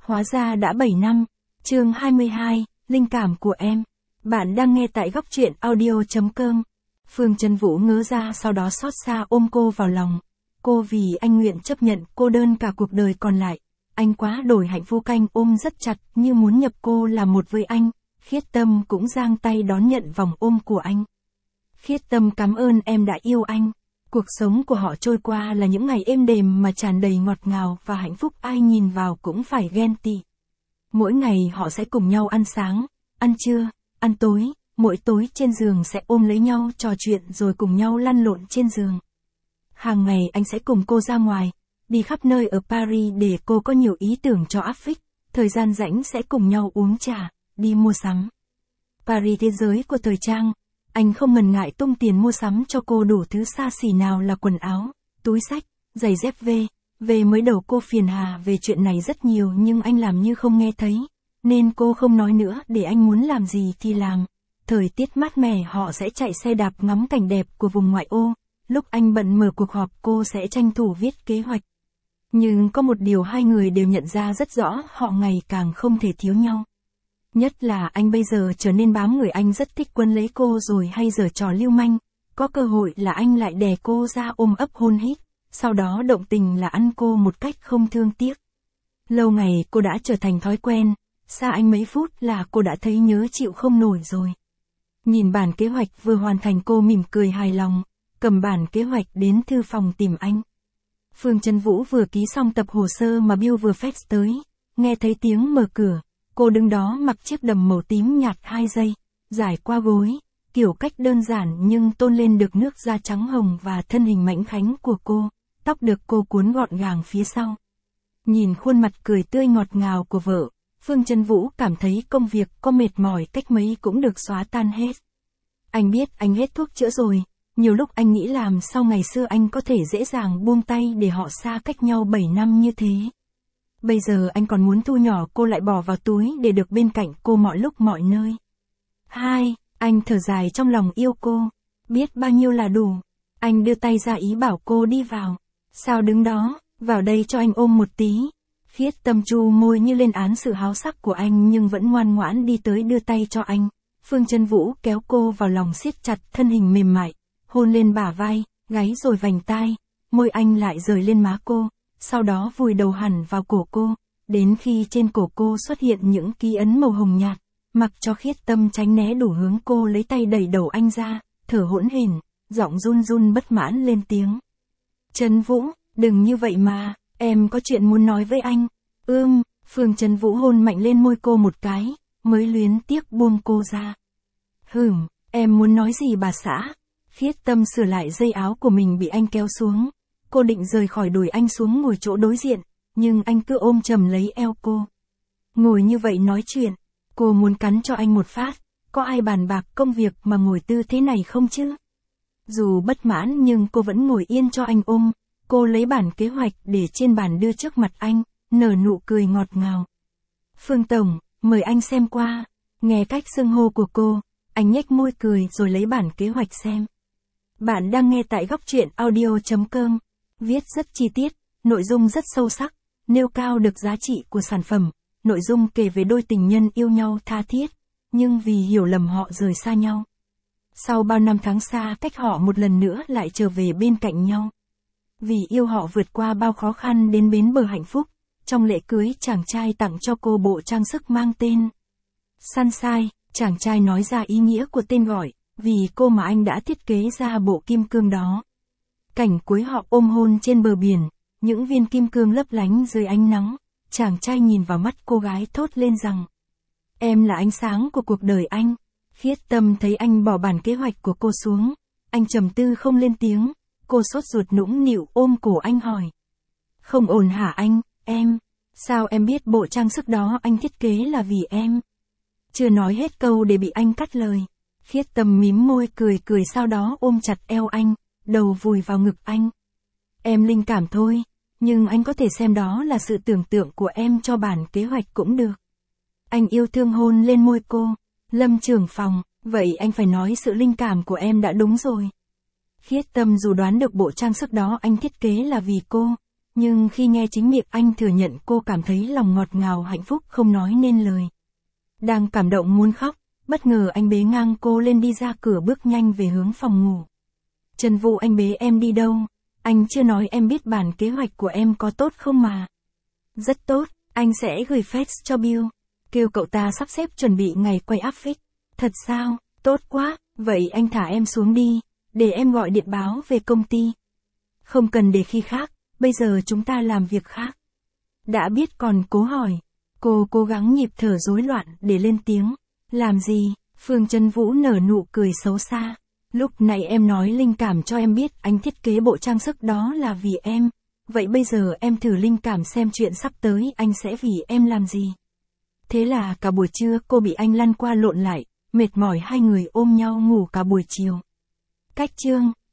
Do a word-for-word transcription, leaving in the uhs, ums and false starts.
Hóa ra đã bảy năm. Chương hai mươi hai, linh cảm của em. Bạn đang nghe tại góc truyện audio chấm com. Phương Trấn Vũ ngớ ra sau đó xót xa ôm cô vào lòng. Cô vì anh nguyện chấp nhận cô đơn cả cuộc đời còn lại. Anh quá đổi hạnh phúc, anh ôm rất chặt như muốn nhập cô là một với anh. Khiết Tâm cũng giang tay đón nhận vòng ôm của anh. Khiết Tâm cảm ơn em đã yêu anh. Cuộc sống của họ trôi qua là những ngày êm đềm mà tràn đầy ngọt ngào và hạnh phúc, ai nhìn vào cũng phải ghen tị. Mỗi ngày họ sẽ cùng nhau ăn sáng, ăn trưa, ăn tối, mỗi tối trên giường sẽ ôm lấy nhau trò chuyện rồi cùng nhau lăn lộn trên giường. Hàng ngày anh sẽ cùng cô ra ngoài, đi khắp nơi ở Paris để cô có nhiều ý tưởng cho áp phích, thời gian rảnh sẽ cùng nhau uống trà, đi mua sắm. Paris thế giới của thời trang, anh không ngần ngại tung tiền mua sắm cho cô đủ thứ xa xỉ, nào là quần áo, túi xách, giày dép về. Về mới đầu cô phiền hà về chuyện này rất nhiều nhưng anh làm như không nghe thấy, nên cô không nói nữa để anh muốn làm gì thì làm. Thời tiết mát mẻ họ sẽ chạy xe đạp ngắm cảnh đẹp của vùng ngoại ô, lúc anh bận mở cuộc họp cô sẽ tranh thủ viết kế hoạch. Nhưng có một điều hai người đều nhận ra rất rõ, họ ngày càng không thể thiếu nhau. Nhất là anh bây giờ trở nên bám người, anh rất thích quấn lấy cô rồi hay giở trò lưu manh, có cơ hội là anh lại đè cô ra ôm ấp hôn hít, sau đó động tình là ăn cô một cách không thương tiếc. Lâu ngày cô đã trở thành thói quen, xa anh mấy phút là cô đã thấy nhớ chịu không nổi rồi. Nhìn bản kế hoạch vừa hoàn thành cô mỉm cười hài lòng, cầm bản kế hoạch đến thư phòng tìm anh. Phương Trấn Vũ vừa ký xong tập hồ sơ mà Bill vừa fax tới, nghe thấy tiếng mở cửa. Cô đứng đó mặc chiếc đầm màu tím nhạt hai dây, dài qua gối, kiểu cách đơn giản nhưng tôn lên được nước da trắng hồng và thân hình mảnh khảnh của cô, tóc được cô cuốn gọn gàng phía sau. Nhìn khuôn mặt cười tươi ngọt ngào của vợ, Phương Trấn Vũ cảm thấy công việc có mệt mỏi cách mấy cũng được xóa tan hết. Anh biết anh hết thuốc chữa rồi, nhiều lúc anh nghĩ làm sao ngày xưa anh có thể dễ dàng buông tay để họ xa cách nhau bảy năm như thế. Bây giờ anh còn muốn thu nhỏ cô lại bỏ vào túi để được bên cạnh cô mọi lúc mọi nơi. Hai, anh thở dài trong lòng yêu cô, biết bao nhiêu là đủ. Anh đưa tay ra ý bảo cô đi vào. Sao đứng đó, vào đây cho anh ôm một tí. Khiết Tâm chu môi như lên án sự háo sắc của anh nhưng vẫn ngoan ngoãn đi tới đưa tay cho anh. Phương Trấn Vũ kéo cô vào lòng siết chặt, thân hình mềm mại, hôn lên bả vai, gáy rồi vành tai, môi anh lại rời lên má cô. Sau đó vùi đầu hẳn vào cổ cô, đến khi trên cổ cô xuất hiện những ký ấn màu hồng nhạt, mặc cho Khiết Tâm tránh né đủ hướng, cô lấy tay đẩy đầu anh ra, thở hỗn hển, giọng run run bất mãn lên tiếng. Trấn Vũ, đừng như vậy mà, em có chuyện muốn nói với anh. Ưm, Phương Trấn Vũ hôn mạnh lên môi cô một cái, mới luyến tiếc buông cô ra. Hửm, em muốn nói gì bà xã? Khiết Tâm sửa lại dây áo của mình bị anh kéo xuống. Cô định rời khỏi đuổi anh xuống ngồi chỗ đối diện, nhưng anh cứ ôm chầm lấy eo cô. Ngồi như vậy nói chuyện, cô muốn cắn cho anh một phát, có ai bàn bạc công việc mà ngồi tư thế này không chứ? Dù bất mãn nhưng cô vẫn ngồi yên cho anh ôm, cô lấy bản kế hoạch để trên bàn đưa trước mặt anh, nở nụ cười ngọt ngào. Phương Tổng, mời anh xem qua. Nghe cách xưng hô của cô, anh nhếch môi cười rồi lấy bản kế hoạch xem. Bạn đang nghe tại góc truyện audio chấm com. Viết rất chi tiết, nội dung rất sâu sắc, nêu cao được giá trị của sản phẩm. Nội dung kể về đôi tình nhân yêu nhau tha thiết, nhưng vì hiểu lầm họ rời xa nhau. Sau bao năm tháng xa cách họ một lần nữa lại trở về bên cạnh nhau. Vì yêu họ vượt qua bao khó khăn đến bến bờ hạnh phúc. Trong lễ cưới, chàng trai tặng cho cô bộ trang sức mang tên Sunshine. Chàng trai nói ra ý nghĩa của tên gọi, vì cô mà anh đã thiết kế ra bộ kim cương đó. Cảnh cuối họ ôm hôn trên bờ biển, những viên kim cương lấp lánh dưới ánh nắng, chàng trai nhìn vào mắt cô gái thốt lên rằng: em là ánh sáng của cuộc đời anh. Khiết Tâm thấy anh bỏ bản kế hoạch của cô xuống, anh trầm tư không lên tiếng, cô sốt ruột nũng nịu ôm cổ anh hỏi: không ổn hả anh, em, sao em biết bộ trang sức đó anh thiết kế là vì em? Chưa nói hết câu để bị anh cắt lời. Khiết Tâm mím môi cười cười sau đó ôm chặt eo anh, đầu vùi vào ngực anh. Em linh cảm thôi, nhưng anh có thể xem đó là sự tưởng tượng của em cho bản kế hoạch cũng được. Anh yêu thương hôn lên môi cô. Lâm trưởng phòng, vậy anh phải nói sự linh cảm của em đã đúng rồi. Khiết Tâm dù đoán được bộ trang sức đó anh thiết kế là vì cô, Nhưng khi nghe chính miệng anh thừa nhận, cô cảm thấy lòng ngọt ngào hạnh phúc không nói nên lời. Đang cảm động muốn khóc, bất ngờ anh bế ngang cô lên đi ra cửa, bước nhanh về hướng phòng ngủ. Trần Vũ, anh bế em đi đâu? Anh chưa nói em biết bản kế hoạch của em có tốt không mà? Rất tốt, anh sẽ gửi fax cho Bill. Kêu cậu ta sắp xếp chuẩn bị ngày quay áp phích. Thật sao? Tốt quá, vậy anh thả em xuống đi, để em gọi điện báo về công ty. Không cần để khi khác, bây giờ chúng ta làm việc khác. Đã biết còn cố hỏi. Cô cố gắng nhịp thở rối loạn để lên tiếng. Làm gì? Phương Trân Vũ nở nụ cười xấu xa. Lúc này em nói linh cảm cho em biết anh thiết kế bộ trang sức đó là vì em. Vậy bây giờ em thử linh cảm xem chuyện sắp tới anh sẽ vì em làm gì. Thế là cả buổi trưa cô bị anh lăn qua lộn lại, mệt mỏi hai người ôm nhau ngủ cả buổi chiều. Cách chương